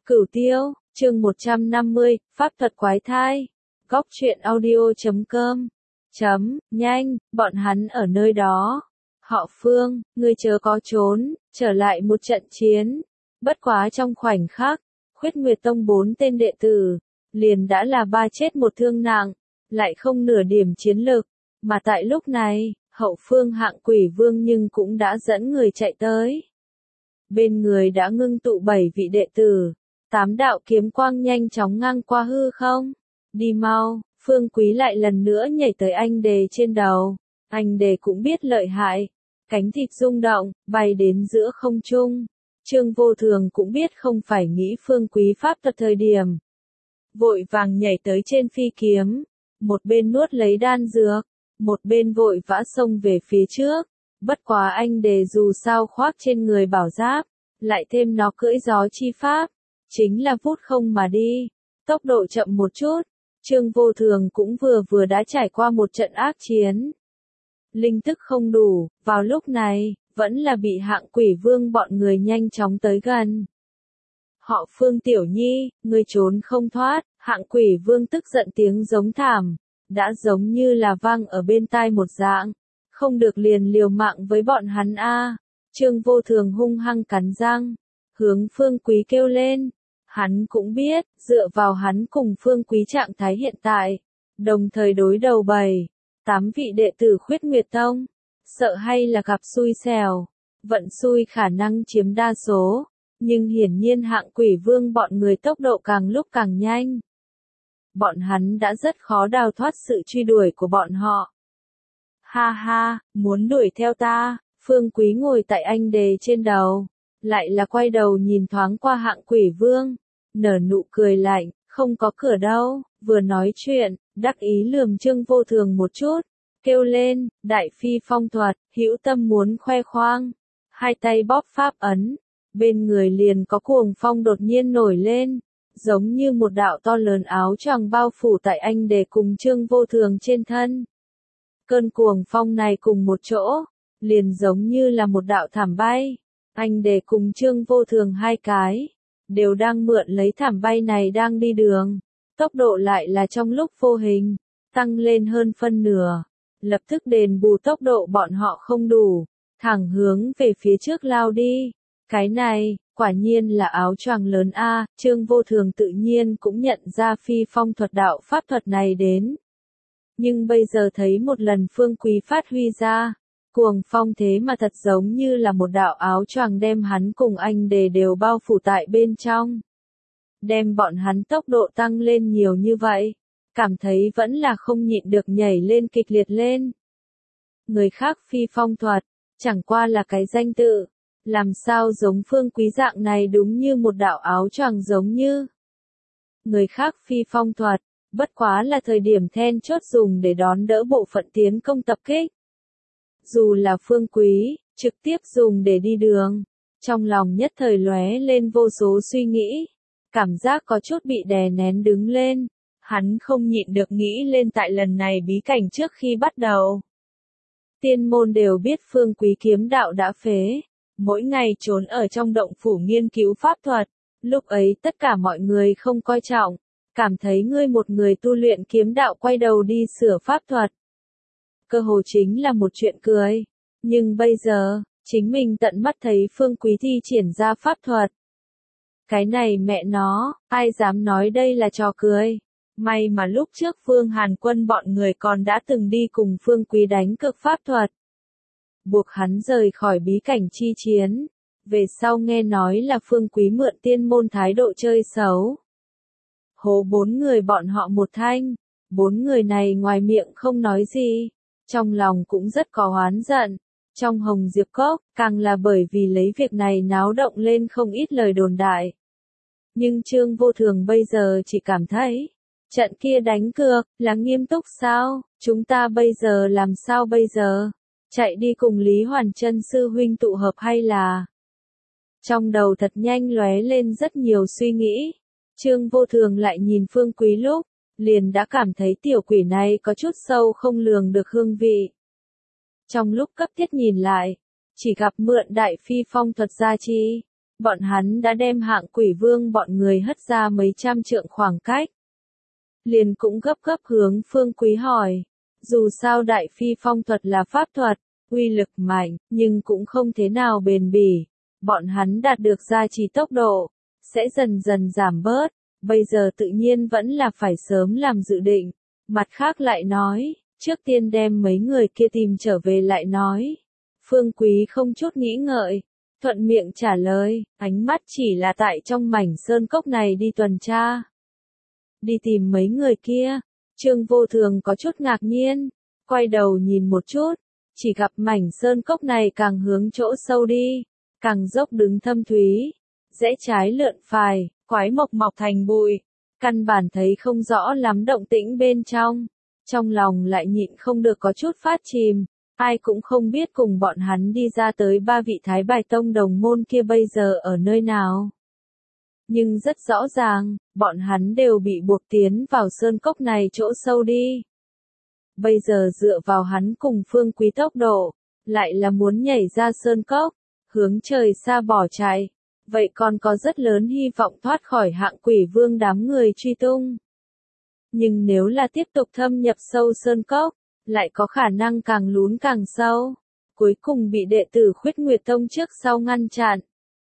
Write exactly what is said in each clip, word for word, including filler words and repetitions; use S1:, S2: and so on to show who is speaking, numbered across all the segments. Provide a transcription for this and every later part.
S1: Cửu Tiêu, chương một trăm năm mươi, Pháp thuật quái thai. Góc truyện audio chấm com. Chấm, nhanh, bọn hắn ở nơi đó. Họ Phương, ngươi chớ có trốn, trở lại một trận chiến. Bất quá trong khoảnh khắc, Khuyết Nguyệt Tông bốn tên đệ tử, liền đã là ba chết một thương nặng, lại không nửa điểm chiến lực. Mà tại lúc này, hậu phương Hạng Quỷ Vương nhưng cũng đã dẫn người chạy tới. Bên người đã ngưng tụ bảy vị đệ tử. Tám đạo kiếm quang nhanh chóng ngang qua hư không. Đi mau, Phương Quý lại lần nữa nhảy tới anh đề trên đầu. Anh đề cũng biết lợi hại. Cánh thịt rung động, bay đến giữa không trung. Trương Vô Thường cũng biết không phải nghĩ Phương Quý pháp thuật thời điểm. Vội vàng nhảy tới trên phi kiếm. Một bên nuốt lấy đan dược. Một bên vội vã xông về phía trước. Bất quá anh đề dù sao khoác trên người bảo giáp. Lại thêm nó cưỡi gió chi pháp. Chính là vút không mà đi, tốc độ chậm một chút. Trương Vô Thường cũng vừa vừa đã trải qua một trận ác chiến. Linh tức không đủ, vào lúc này, vẫn là bị Hạng Quỷ Vương bọn người nhanh chóng tới gần. Họ Phương Tiểu Nhi, ngươi trốn không thoát. Hạng Quỷ Vương tức giận tiếng giống thảm, đã giống như là vang ở bên tai một dạng. Không được liền liều mạng với bọn hắn a. Trương Vô Thường hung hăng cắn răng, hướng Phương Quý kêu lên. Hắn cũng biết, dựa vào hắn cùng Phương Quý trạng thái hiện tại, đồng thời đối đầu bảy, tám vị đệ tử Khuyết Nguyệt Tông, sợ hay là gặp xui xẻo, vận xui khả năng chiếm đa số, nhưng hiển nhiên Hạng Quỷ Vương bọn người tốc độ càng lúc càng nhanh. Bọn hắn đã rất khó đào thoát sự truy đuổi của bọn họ. Ha ha, muốn đuổi theo ta, Phương Quý ngồi tại anh đề trên đầu, lại là quay đầu nhìn thoáng qua Hạng Quỷ Vương. Nở nụ cười lạnh, không có cửa đâu, vừa nói chuyện, đắc ý lườm Trương Vô Thường một chút, kêu lên, đại phi phong thuật, hữu tâm muốn khoe khoang, hai tay bóp pháp ấn, bên người liền có cuồng phong đột nhiên nổi lên, giống như một đạo to lớn áo choàng bao phủ tại anh đề cùng Trương Vô Thường trên thân. Cơn cuồng phong này cùng một chỗ, liền giống như là một đạo thảm bay, anh đề cùng Trương Vô Thường hai cái. Đều đang mượn lấy thảm bay này đang đi đường, tốc độ lại là trong lúc vô hình, tăng lên hơn phân nửa, lập tức đền bù tốc độ bọn họ không đủ, thẳng hướng về phía trước lao đi. Cái này, quả nhiên là áo choàng lớn a. Trương Vô Thường tự nhiên cũng nhận ra phi phong thuật đạo pháp thuật này đến. Nhưng bây giờ thấy một lần Phương Quý phát huy ra. Cuồng phong thế mà thật giống như là một đạo áo choàng đem hắn cùng anh đề đều bao phủ tại bên trong. Đem bọn hắn tốc độ tăng lên nhiều như vậy, cảm thấy vẫn là không nhịn được nhảy lên kịch liệt lên. Người khác phi phong thuật, chẳng qua là cái danh tự, làm sao giống Phương Quý dạng này đúng như một đạo áo choàng giống như. Người khác phi phong thuật, bất quá là thời điểm then chốt dùng để đón đỡ bộ phận tiến công tập kích. Dù là Phương Quý, trực tiếp dùng để đi đường, trong lòng nhất thời lóe lên vô số suy nghĩ, cảm giác có chút bị đè nén đứng lên, hắn không nhịn được nghĩ lên tại lần này bí cảnh trước khi bắt đầu. Tiên môn đều biết Phương Quý kiếm đạo đã phế, mỗi ngày trốn ở trong động phủ nghiên cứu pháp thuật, lúc ấy tất cả mọi người không coi trọng, cảm thấy ngươi một người tu luyện kiếm đạo quay đầu đi sửa pháp thuật. Cơ hồ chính là một chuyện cười, nhưng bây giờ, chính mình tận mắt thấy Phương Quý thi triển ra pháp thuật. Cái này mẹ nó, ai dám nói đây là trò cười. May mà lúc trước Phương Hàn Quân bọn người còn đã từng đi cùng Phương Quý đánh cực pháp thuật. Buộc hắn rời khỏi bí cảnh chi chiến. Về sau nghe nói là Phương Quý mượn tiên môn thái độ chơi xấu. Hố bốn người bọn họ một thanh, bốn người này ngoài miệng không nói gì. Trong lòng cũng rất có oán giận, trong Hồng Diệp Cốc, càng là bởi vì lấy việc này náo động lên không ít lời đồn đại. Nhưng Trương Vô Thường bây giờ chỉ cảm thấy, trận kia đánh cược, là nghiêm túc sao, chúng ta bây giờ làm sao bây giờ, chạy đi cùng Lý Hoàn Chân sư huynh tụ hợp hay là... Trong đầu thật nhanh lóe lên rất nhiều suy nghĩ, Trương Vô Thường lại nhìn Phương Quý lúc, liền đã cảm thấy tiểu quỷ này có chút sâu không lường được hương vị. Trong lúc cấp thiết nhìn lại, chỉ gặp mượn đại phi phong thuật gia chi, bọn hắn đã đem Hạng Quỷ Vương bọn người hất ra mấy trăm trượng khoảng cách. Liền cũng gấp gấp hướng Phương Quý hỏi, dù sao Đại Phi phong thuật là pháp thuật, uy lực mạnh, nhưng cũng không thế nào bền bỉ, bọn hắn đạt được gia trì tốc độ, sẽ dần dần giảm bớt, bây giờ tự nhiên vẫn là phải sớm làm dự định, mặt khác lại nói, trước tiên đem mấy người kia tìm trở về lại nói. Phương Quý không chút nghĩ ngợi, thuận miệng trả lời, ánh mắt chỉ là tại trong mảnh sơn cốc này đi tuần tra. Đi tìm mấy người kia, Trương Vô Thường có chút ngạc nhiên, quay đầu nhìn một chút, chỉ gặp mảnh sơn cốc này càng hướng chỗ sâu đi, càng dốc đứng thâm thúy, rẽ trái lượn phải, quái mộc mọc thành bụi, căn bản thấy không rõ lắm động tĩnh bên trong, trong lòng lại nhịn không được có chút phát chìm, ai cũng không biết cùng bọn hắn đi ra tới ba vị Thái Bài Tông đồng môn kia bây giờ ở nơi nào. Nhưng rất rõ ràng, bọn hắn đều bị buộc tiến vào sơn cốc này chỗ sâu đi. Bây giờ dựa vào hắn cùng Phương Quý tốc độ, lại là muốn nhảy ra sơn cốc, hướng trời xa bỏ chạy, vậy còn có rất lớn hy vọng thoát khỏi Hạng Quỷ Vương đám người truy tung. Nhưng nếu là tiếp tục thâm nhập sâu sơn cốc, lại có khả năng càng lún càng sâu, cuối cùng bị đệ tử Khuyết Nguyệt Tông trước sau ngăn chặn.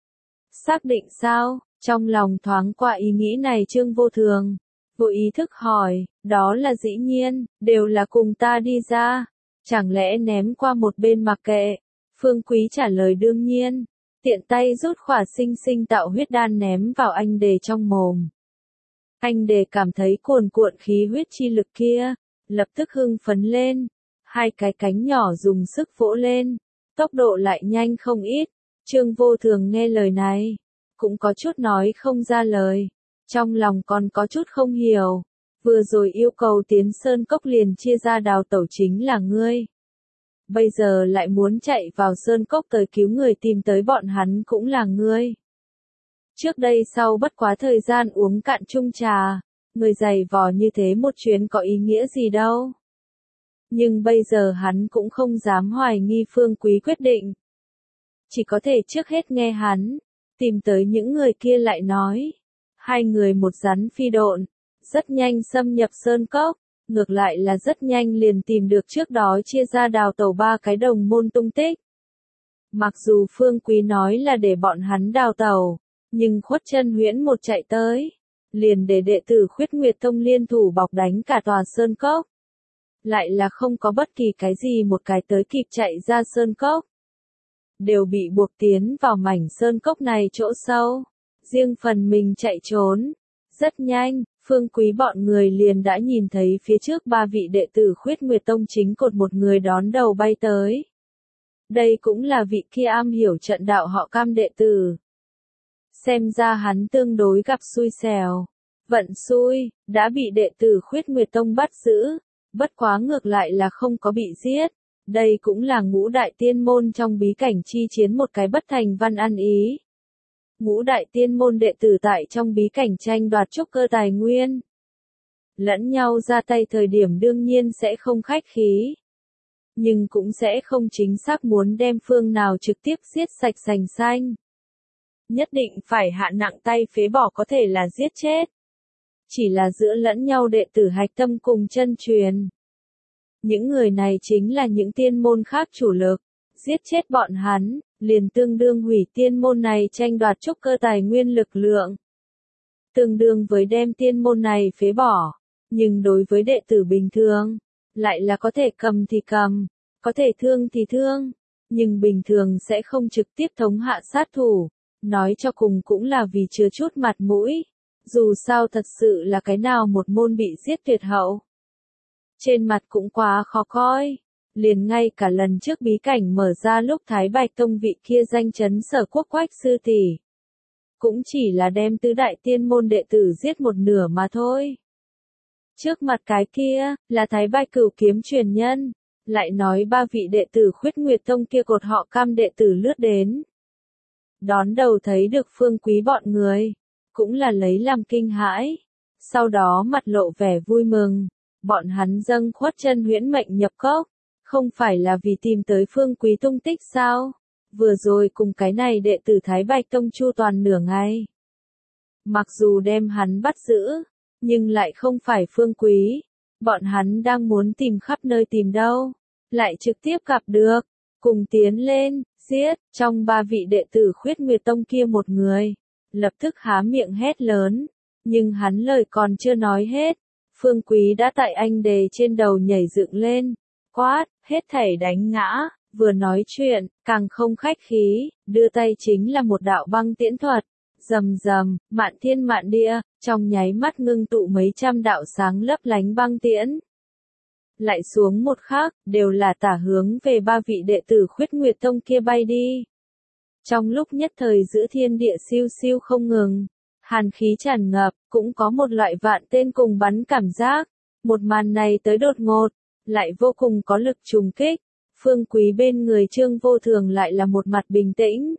S1: Xác định sao? Trong lòng thoáng qua ý nghĩ này Trương Vô Thường, vô ý thức hỏi, đó là dĩ nhiên, đều là cùng ta đi ra, chẳng lẽ ném qua một bên mặc kệ? Phương Quý trả lời đương nhiên, tiện tay rút khỏa sinh sinh tạo huyết đan ném vào anh đề trong mồm. Anh đề cảm thấy cuồn cuộn khí huyết chi lực kia, lập tức hưng phấn lên, hai cái cánh nhỏ dùng sức vỗ lên, tốc độ lại nhanh không ít. Trương Vô Thường nghe lời này, cũng có chút nói không ra lời, trong lòng còn có chút không hiểu, vừa rồi yêu cầu tiến sơn cốc liền chia ra đào tẩu chính là ngươi. Bây giờ lại muốn chạy vào sơn cốc tới cứu người tìm tới bọn hắn cũng là ngươi. Trước đây sau bất quá thời gian uống cạn chung trà, người dày vò như thế một chuyến có ý nghĩa gì đâu. Nhưng bây giờ hắn cũng không dám hoài nghi Phương Quý quyết định. Chỉ có thể trước hết nghe hắn, tìm tới những người kia lại nói. Hai người một rắn phi độn, rất nhanh xâm nhập sơn cốc, ngược lại là rất nhanh liền tìm được trước đó chia ra đào tẩu ba cái đồng môn tung tích. Mặc dù Phương Quý nói là để bọn hắn đào tẩu, nhưng Khuất Chân Huyễn một chạy tới, liền để đệ tử Khuyết Nguyệt Tông liên thủ bọc đánh cả tòa sơn cốc. Lại là không có bất kỳ cái gì một cái tới kịp chạy ra sơn cốc. Đều bị buộc tiến vào mảnh sơn cốc này chỗ sâu, riêng phần mình chạy trốn. Rất nhanh, Phương Quý bọn người liền đã nhìn thấy phía trước ba vị đệ tử Khuyết Nguyệt Tông chính cột một người đón đầu bay tới. Đây cũng là vị kia am hiểu trận đạo họ Cam đệ tử. Xem ra hắn tương đối gặp xui xẻo, vận xui, đã bị đệ tử Khuyết Nguyệt Tông bắt giữ, bất quá ngược lại là không có bị giết. Đây cũng là ngũ đại tiên môn trong bí cảnh chi chiến một cái bất thành văn ăn ý. Ngũ đại tiên môn đệ tử tại trong bí cảnh tranh đoạt trúc cơ tài nguyên. Lẫn nhau ra tay thời điểm đương nhiên sẽ không khách khí. Nhưng cũng sẽ không chính xác muốn đem phương nào trực tiếp giết sạch sành xanh. Nhất định phải hạ nặng tay phế bỏ có thể là giết chết. Chỉ là giữa lẫn nhau đệ tử hạch tâm cùng chân truyền. Những người này chính là những tiên môn khác chủ lực, giết chết bọn hắn, liền tương đương hủy tiên môn này tranh đoạt trúc cơ tài nguyên lực lượng. Tương đương với đem tiên môn này phế bỏ, nhưng đối với đệ tử bình thường, lại là có thể cầm thì cầm, có thể thương thì thương, nhưng bình thường sẽ không trực tiếp thống hạ sát thủ, nói cho cùng cũng là vì chừa chút mặt mũi, dù sao thật sự là cái nào một môn bị giết tuyệt hậu. Trên mặt cũng quá khó coi, liền ngay cả lần trước bí cảnh mở ra lúc Thái Bạch Tông vị kia danh chấn Sở Quốc Quách sư tỷ, cũng chỉ là đem tứ đại tiên môn đệ tử giết một nửa mà thôi. Trước mặt cái kia, là Thái Bạch Cửu kiếm truyền nhân, lại nói ba vị đệ tử Khuyết Nguyệt Tông kia cột họ Cam đệ tử lướt đến. Đón đầu thấy được Phương Quý bọn người, cũng là lấy làm kinh hãi, sau đó mặt lộ vẻ vui mừng. Bọn hắn dâng Khuất Chân Huyễn mệnh nhập cốc, không phải là vì tìm tới Phương Quý tung tích sao? vừa rồi cùng cái này đệ tử Thái Bạch Tông chu toàn nửa ngày. Mặc dù đem hắn bắt giữ, nhưng lại không phải Phương Quý. Bọn hắn đang muốn tìm khắp nơi tìm đâu, lại trực tiếp gặp được, cùng tiến lên, giết, trong ba vị đệ tử Khuyết Nguyệt Tông kia một người, lập tức há miệng hét lớn, nhưng hắn lời còn chưa nói hết, Phương Quý đã tại anh đề trên đầu nhảy dựng lên, quát, hết thảy đánh ngã, vừa nói chuyện, càng không khách khí, đưa tay chính là một đạo băng tiễn thuật. Rầm rầm, mạn thiên mạn địa, trong nháy mắt ngưng tụ mấy trăm đạo sáng lấp lánh băng tiễn. Lại xuống một khắc, đều là tả hướng về ba vị đệ tử Khuyết Nguyệt Tông kia bay đi. Trong lúc nhất thời giữa thiên địa siêu siêu không ngừng, hàn khí tràn ngập, cũng có một loại vạn tên cùng bắn cảm giác. Một màn này tới đột ngột, lại vô cùng có lực trùng kích. Phương Quý bên người Trương Vô Thường lại là một mặt bình tĩnh.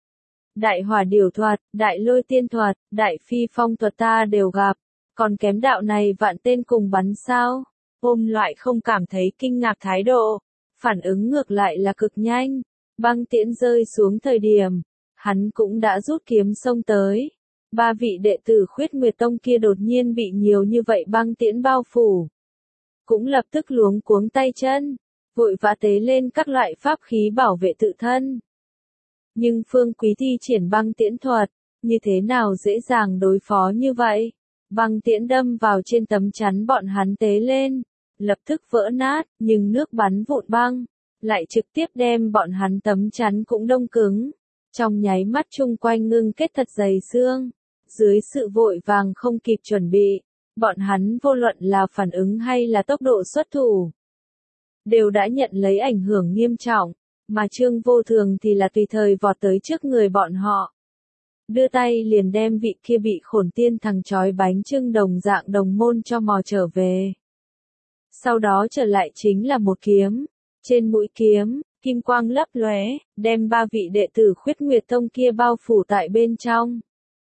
S1: Đại hỏa điều thuật, đại lôi tiên thuật, đại phi phong thuật ta đều gặp, còn kém đạo này vạn tên cùng bắn sao? Ôm loại không cảm thấy kinh ngạc thái độ, phản ứng ngược lại là cực nhanh, băng tiễn rơi xuống thời điểm, hắn cũng đã rút kiếm xông tới. Ba vị đệ tử Khuyết Nguyệt Tông kia đột nhiên bị nhiều như vậy băng tiễn bao phủ, cũng lập tức luống cuống tay chân, vội vã tế lên các loại pháp khí bảo vệ tự thân. Nhưng Phương Quý thi triển băng tiễn thuật, như thế nào dễ dàng đối phó như vậy? Băng tiễn đâm vào trên tấm chắn bọn hắn tế lên, lập tức vỡ nát, nhưng nước bắn vụn băng, lại trực tiếp đem bọn hắn tấm chắn cũng đông cứng. Trong nháy mắt chung quanh ngưng kết thật dày xương, dưới sự vội vàng không kịp chuẩn bị, bọn hắn vô luận là phản ứng hay là tốc độ xuất thủ, đều đã nhận lấy ảnh hưởng nghiêm trọng. Mà Trương Vô Thường thì là tùy thời vọt tới trước người bọn họ. Đưa tay liền đem vị kia bị khổn tiên thằng chói bánh trưng đồng dạng đồng môn cho mò trở về. Sau đó trở lại chính là một kiếm. Trên mũi kiếm, kim quang lấp lóe, đem ba vị đệ tử Khuyết Nguyệt Tông kia bao phủ tại bên trong.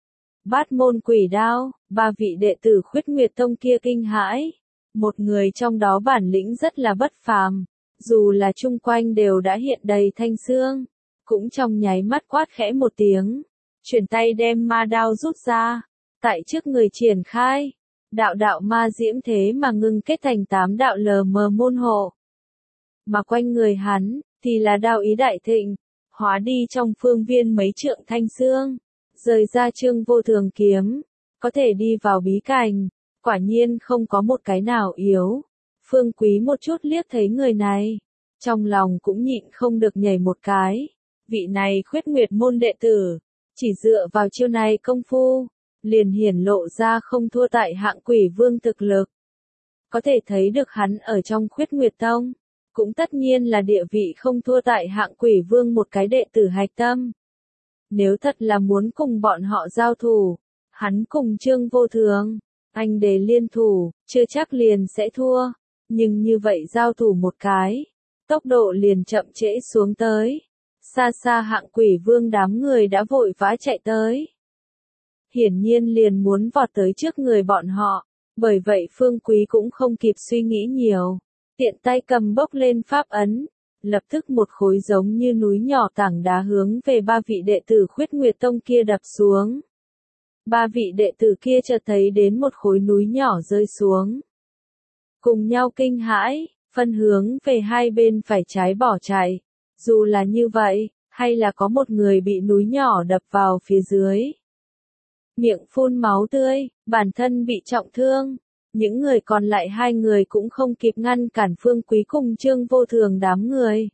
S1: Bát môn quỷ đao, ba vị đệ tử Khuyết Nguyệt Tông kia kinh hãi. Một người trong đó bản lĩnh rất là bất phàm. Dù là chung quanh đều đã hiện đầy thanh xương, cũng trong nháy mắt quát khẽ một tiếng, chuyển tay đem ma đao rút ra, tại trước người triển khai, đạo đạo ma diễm thế mà ngưng kết thành tám đạo lờ mờ môn hộ. Mà quanh người hắn, thì là đao ý đại thịnh, hóa đi trong phương viên mấy trượng thanh xương, rời ra Trương Vô Thường kiếm, có thể đi vào bí cảnh, quả nhiên không có một cái nào yếu. Phương Quý một chút liếc thấy người này, trong lòng cũng nhịn không được nhảy một cái. Vị này Khuyết Nguyệt môn đệ tử, chỉ dựa vào chiêu này công phu, liền hiển lộ ra không thua tại hạng quỷ vương thực lực. Có thể thấy được hắn ở trong Khuyết Nguyệt Tông, cũng tất nhiên là địa vị không thua tại hạng quỷ vương một cái đệ tử hạch tâm. Nếu thật là muốn cùng bọn họ giao thủ, hắn cùng Trương Vô Thường, anh đề liên thủ, chưa chắc liền sẽ thua. Nhưng như vậy giao thủ một cái, tốc độ liền chậm trễ xuống tới. Xa xa hạng quỷ vương đám người đã vội vã chạy tới. Hiển nhiên liền muốn vọt tới trước người bọn họ, bởi vậy Phương Quý cũng không kịp suy nghĩ nhiều. Tiện tay cầm bốc lên pháp ấn, lập tức một khối giống như núi nhỏ tảng đá hướng về ba vị đệ tử Khuyết Nguyệt Tông kia đập xuống. Ba vị đệ tử kia chợt thấy đến một khối núi nhỏ rơi xuống. Cùng nhau kinh hãi, phân hướng về hai bên phải trái bỏ chạy. Dù là như vậy, hay là có một người bị núi nhỏ đập vào phía dưới. Miệng phun máu tươi, bản thân bị trọng thương. Những người còn lại hai người cũng không kịp ngăn cản Phương Quý cùng Trương Vô Thường đám người.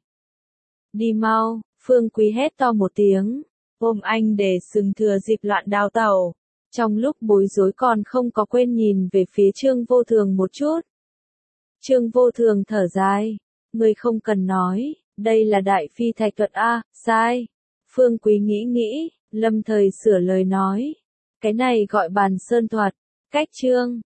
S1: Đi mau, Phương Quý hét to một tiếng, ôm anh để sừng thừa dịp loạn đào tẩu. Trong lúc bối rối còn không có quên nhìn về phía Trương Vô Thường một chút. Trương Vô Thường thở dài, người không cần nói, đây là đại phi thạch thuật a, sai. Phương Quý nghĩ nghĩ, lâm thời sửa lời nói, cái này gọi bàn sơn thuật, cách Trương,